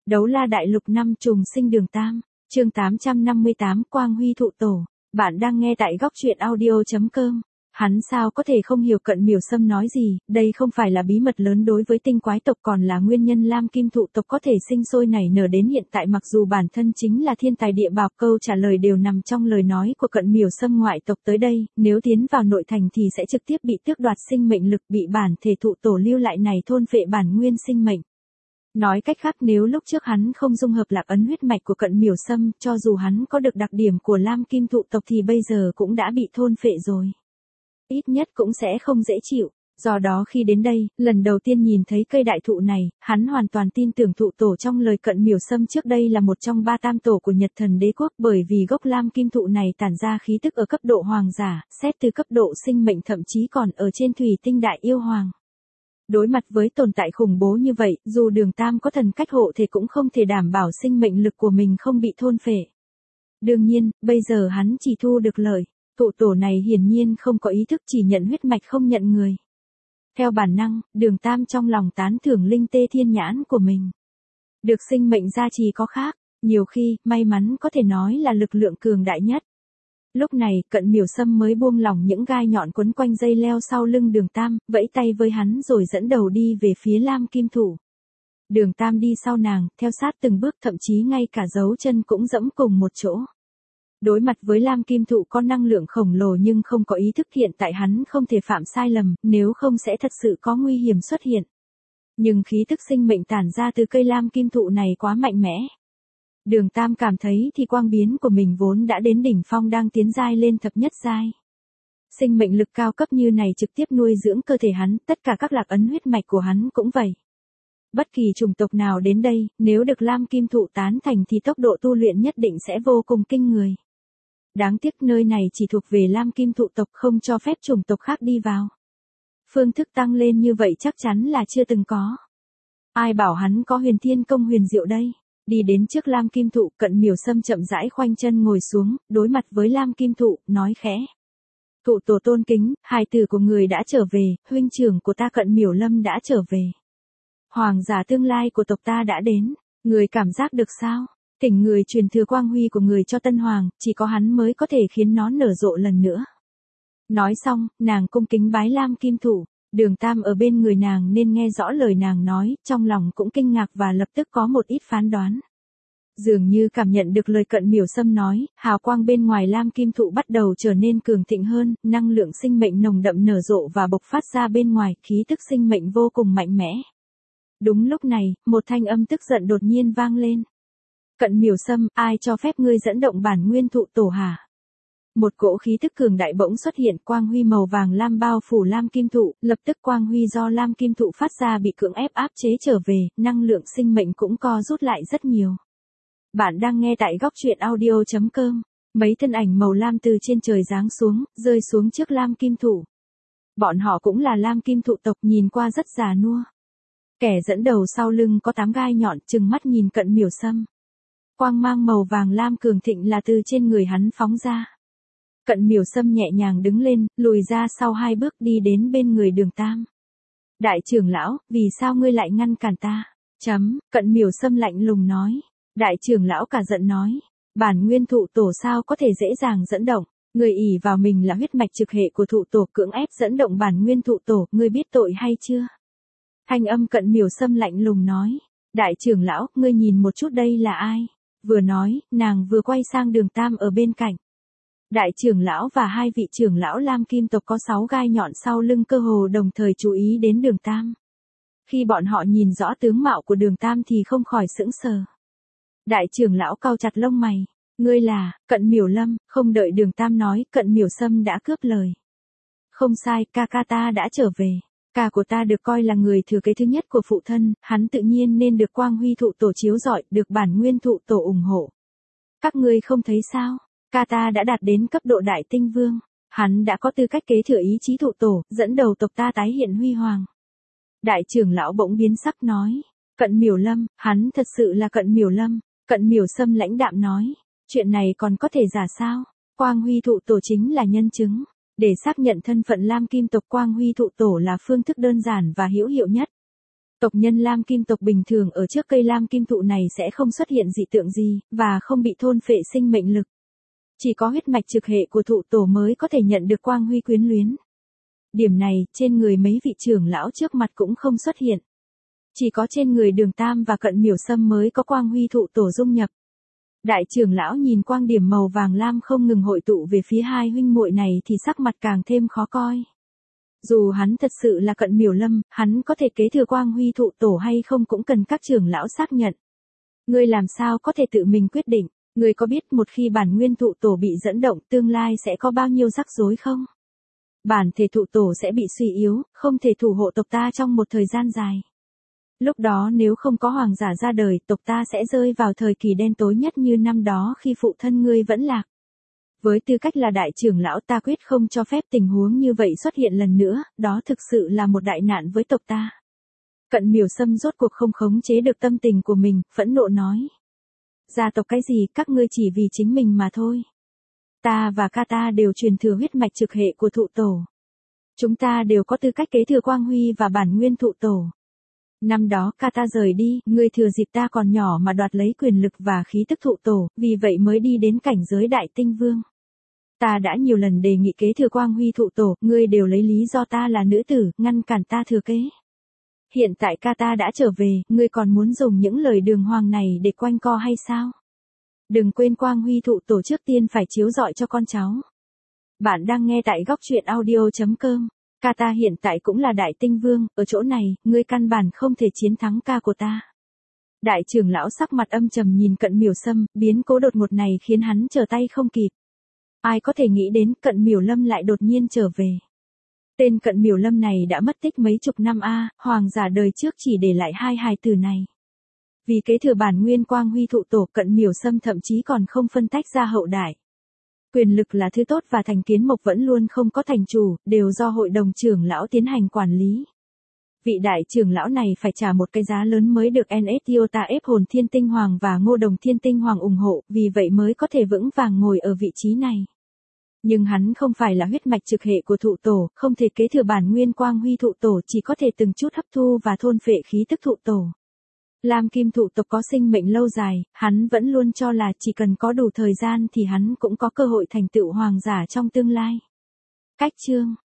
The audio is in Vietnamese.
Đấu la đại lục năm trùng sinh đường Tam, chương 858 Quang Huy thụ tổ. Bạn đang nghe tại góc truyện audio.com. Hắn sao có thể không hiểu Cận Miểu Sâm nói gì, đây không phải là bí mật lớn đối với tinh quái tộc, còn là nguyên nhân Lam Kim thụ tộc có thể sinh sôi nảy nở đến hiện tại. Mặc dù bản thân chính là thiên tài địa bảo, câu trả lời đều nằm trong lời nói của Cận Miểu Sâm. Ngoại tộc tới đây, nếu tiến vào nội thành thì sẽ trực tiếp bị tước đoạt sinh mệnh lực, bị bản thể thụ tổ lưu lại này thôn phệ bản nguyên sinh mệnh. Nói cách khác, nếu lúc trước hắn không dung hợp lạc ấn huyết mạch của Cận Miểu Sâm, cho dù hắn có được đặc điểm của Lam Kim thụ tộc thì bây giờ cũng đã bị thôn phệ rồi. Ít nhất cũng sẽ không dễ chịu. Do đó khi đến đây, lần đầu tiên nhìn thấy cây đại thụ này, hắn hoàn toàn tin tưởng thụ tổ trong lời Cận Miểu Sâm trước đây là một trong 3 tam tổ của Nhật Thần Đế Quốc, bởi vì gốc Lam Kim thụ này tản ra khí tức ở cấp độ hoàng giả, xét từ cấp độ sinh mệnh thậm chí còn ở trên thủy tinh đại yêu hoàng. Đối mặt với tồn tại khủng bố như vậy, dù đường Tam có thần cách hộ thể cũng không thể đảm bảo sinh mệnh lực của mình không bị thôn phệ. Đương nhiên, bây giờ hắn chỉ thu được lợi. Thụ tổ này hiển nhiên không có ý thức, chỉ nhận huyết mạch không nhận người. Theo bản năng, đường Tam trong lòng tán thưởng linh tê thiên nhãn của mình. Được sinh mệnh gia trì có khác, nhiều khi, may mắn có thể nói là lực lượng cường đại nhất. Lúc này, Cận Miểu Sâm mới buông lỏng những gai nhọn quấn quanh dây leo sau lưng đường Tam, vẫy tay với hắn rồi dẫn đầu đi về phía Lam Kim thụ. Đường Tam đi sau nàng, theo sát từng bước, thậm chí ngay cả dấu chân cũng dẫm cùng một chỗ. Đối mặt với Lam Kim thụ có năng lượng khổng lồ nhưng không có ý thức, hiện tại hắn không thể phạm sai lầm, nếu không sẽ thật sự có nguy hiểm xuất hiện. Nhưng khí tức sinh mệnh tản ra từ cây Lam Kim thụ này quá mạnh mẽ. Đường Tam cảm thấy thì quang biến của mình vốn đã đến đỉnh phong đang tiến giai lên thập nhất giai. Sinh mệnh lực cao cấp như này trực tiếp nuôi dưỡng cơ thể hắn, tất cả các lạc ấn huyết mạch của hắn cũng vậy. Bất kỳ chủng tộc nào đến đây, nếu được Lam Kim thụ tán thành thì tốc độ tu luyện nhất định sẽ vô cùng kinh người. Đáng tiếc nơi này chỉ thuộc về Lam Kim thụ tộc, không cho phép chủng tộc khác đi vào. Phương thức tăng lên như vậy chắc chắn là chưa từng có. Ai bảo hắn có huyền thiên công huyền diệu đây. Đi đến trước Lam Kim thụ, Cận Miểu Sâm chậm rãi khoanh chân ngồi xuống, đối mặt với Lam Kim thụ, nói khẽ. Thụ tổ tôn kính, hài tử của người đã trở về, huynh trưởng của ta Cận Miểu Lâm đã trở về. Hoàng giả tương lai của tộc ta đã đến, người cảm giác được sao? Thỉnh người truyền thừa quang huy của người cho Tân Hoàng, chỉ có hắn mới có thể khiến nó nở rộ lần nữa. Nói xong, nàng cung kính bái Lam Kim thụ. Đường Tam ở bên người nàng nên nghe rõ lời nàng nói, trong lòng cũng kinh ngạc và lập tức có một ít phán đoán. Dường như cảm nhận được lời Cận Miểu Sâm nói, hào quang bên ngoài Lam Kim thụ bắt đầu trở nên cường thịnh hơn, năng lượng sinh mệnh nồng đậm nở rộ và bộc phát ra bên ngoài, khí tức sinh mệnh vô cùng mạnh mẽ. Đúng lúc này, một thanh âm tức giận đột nhiên vang lên. Cận Miểu Sâm, ai cho phép ngươi dẫn động bản nguyên thụ tổ hả? Một cỗ khí tức cường đại bỗng xuất hiện, quang huy màu vàng lam bao phủ Lam Kim thụ, lập tức quang huy do Lam Kim thụ phát ra bị cưỡng ép áp chế trở về, năng lượng sinh mệnh cũng co rút lại rất nhiều. Bạn đang nghe tại góc truyện audio.com. Mấy thân ảnh màu lam từ trên trời giáng xuống, rơi xuống trước Lam Kim thụ. Bọn họ cũng là Lam Kim thụ tộc, nhìn qua rất già nua. Kẻ dẫn đầu sau lưng có 8 gai nhọn, trừng mắt nhìn Cận Miểu Sâm. Quang mang màu vàng lam cường thịnh là từ trên người hắn phóng ra. Cận Miểu Sâm nhẹ nhàng đứng lên, lùi ra sau 2 bước đi đến bên người đường Tam. Đại trưởng lão, vì sao ngươi lại ngăn cản ta? Cận Miểu Sâm lạnh lùng nói. Đại trưởng lão cả giận nói. Bản nguyên thụ tổ sao có thể dễ dàng dẫn động? Người ỷ vào mình là huyết mạch trực hệ của thụ tổ cưỡng ép dẫn động bản nguyên thụ tổ, ngươi biết tội hay chưa? Thanh âm Cận Miểu Sâm lạnh lùng nói. Đại trưởng lão, ngươi nhìn một chút đây là ai? Vừa nói, nàng vừa quay sang đường Tam ở bên cạnh. Đại trưởng lão và 2 vị trưởng lão Lam Kim tộc có 6 gai nhọn sau lưng cơ hồ đồng thời chú ý đến đường Tam. Khi bọn họ nhìn rõ tướng mạo của đường Tam thì không khỏi sững sờ. Đại trưởng lão cau chặt lông mày. Ngươi là, Cận Miểu Lâm, không đợi đường Tam nói, Cận Miểu Sâm đã cướp lời. Không sai, ca ca ta đã trở về. Ca của ta được coi là người thừa kế thứ nhất của phụ thân, hắn tự nhiên nên được quang huy thụ tổ chiếu rọi, được bản nguyên thụ tổ ủng hộ. Các ngươi không thấy sao? Ca ta đã đạt đến cấp độ đại tinh vương. Hắn đã có tư cách kế thừa ý chí thụ tổ, dẫn đầu tộc ta tái hiện huy hoàng. Đại trưởng lão bỗng biến sắc nói. Cận Miểu Lâm, hắn thật sự là Cận Miểu Lâm. Cận Miểu Sâm lãnh đạm nói. Chuyện này còn có thể giả sao? Quang huy thụ tổ chính là nhân chứng. Để xác nhận thân phận Lam Kim tộc, quang huy thụ tổ là phương thức đơn giản và hữu hiệu nhất. Tộc nhân Lam Kim tộc bình thường ở trước cây Lam Kim thụ này sẽ không xuất hiện dị tượng gì, và không bị thôn phệ sinh mệnh lực. Chỉ có huyết mạch trực hệ của thụ tổ mới có thể nhận được quang huy quyến luyến. Điểm này, trên người mấy vị trưởng lão trước mặt cũng không xuất hiện. Chỉ có trên người Đường Tam và Cận Miểu Sâm mới có quang huy thụ tổ dung nhập. Đại trưởng lão nhìn quang điểm màu vàng lam không ngừng hội tụ về phía hai huynh muội này thì sắc mặt càng thêm khó coi. Dù hắn thật sự là Cận Miểu Lâm, hắn có thể kế thừa quang huy thụ tổ hay không cũng cần các trưởng lão xác nhận. Ngươi làm sao có thể tự mình quyết định, ngươi có biết một khi bản nguyên thụ tổ bị dẫn động tương lai sẽ có bao nhiêu rắc rối không? Bản thể thụ tổ sẽ bị suy yếu, không thể thủ hộ tộc ta trong một thời gian dài. Lúc đó nếu không có hoàng giả ra đời, tộc ta sẽ rơi vào thời kỳ đen tối nhất như năm đó khi phụ thân ngươi vẫn lạc. Với tư cách là đại trưởng lão ta quyết không cho phép tình huống như vậy xuất hiện lần nữa, đó thực sự là một đại nạn với tộc ta. Cận Miểu Sâm rốt cuộc không khống chế được tâm tình của mình, phẫn nộ nói. Gia tộc cái gì, các ngươi chỉ vì chính mình mà thôi. Ta và ca ta đều truyền thừa huyết mạch trực hệ của thụ tổ. Chúng ta đều có tư cách kế thừa quang huy và bản nguyên thụ tổ. Năm đó ca ta rời đi, ngươi thừa dịp ta còn nhỏ mà đoạt lấy quyền lực và khí tức thụ tổ, vì vậy mới đi đến cảnh giới đại tinh vương. Ta đã nhiều lần đề nghị kế thừa quang huy thụ tổ, ngươi đều lấy lý do ta là nữ tử, ngăn cản ta thừa kế. Hiện tại ca ta đã trở về, ngươi còn muốn dùng những lời đường hoàng này để quanh co hay sao? Đừng quên quang huy thụ tổ trước tiên phải chiếu rọi cho con cháu. Bạn đang nghe tại góc truyện audio.com. Ca ta hiện tại cũng là đại tinh vương, ở chỗ này, ngươi căn bản không thể chiến thắng ca của ta. Đại trưởng lão sắc mặt âm trầm nhìn Cận Miểu Sâm, biến cố đột ngột này khiến hắn trở tay không kịp. Ai có thể nghĩ đến Cận Miểu Lâm lại đột nhiên trở về. Tên Cận Miểu Lâm này đã mất tích mấy chục năm hoàng giả đời trước chỉ để lại hai hài tử này. Vì kế thừa bản nguyên quang huy thụ tổ, Cận Miểu Sâm thậm chí còn không phân tách ra hậu đại. Quyền lực là thứ tốt và thành kiến mộc vẫn luôn không có thành chủ, đều do hội đồng trưởng lão tiến hành quản lý. Vị đại trưởng lão này phải trả một cái giá lớn mới được NS Iota ép hồn thiên tinh hoàng và ngô đồng thiên tinh hoàng ủng hộ, vì vậy mới có thể vững vàng ngồi ở vị trí này. Nhưng hắn không phải là huyết mạch trực hệ của thụ tổ, không thể kế thừa bản nguyên quang huy thụ tổ, chỉ có thể từng chút hấp thu và thôn phệ khí tức thụ tổ. Lam Kim thụ tộc có sinh mệnh lâu dài, hắn vẫn luôn cho là chỉ cần có đủ thời gian thì hắn cũng có cơ hội thành tựu hoàng giả trong tương lai. Cách chương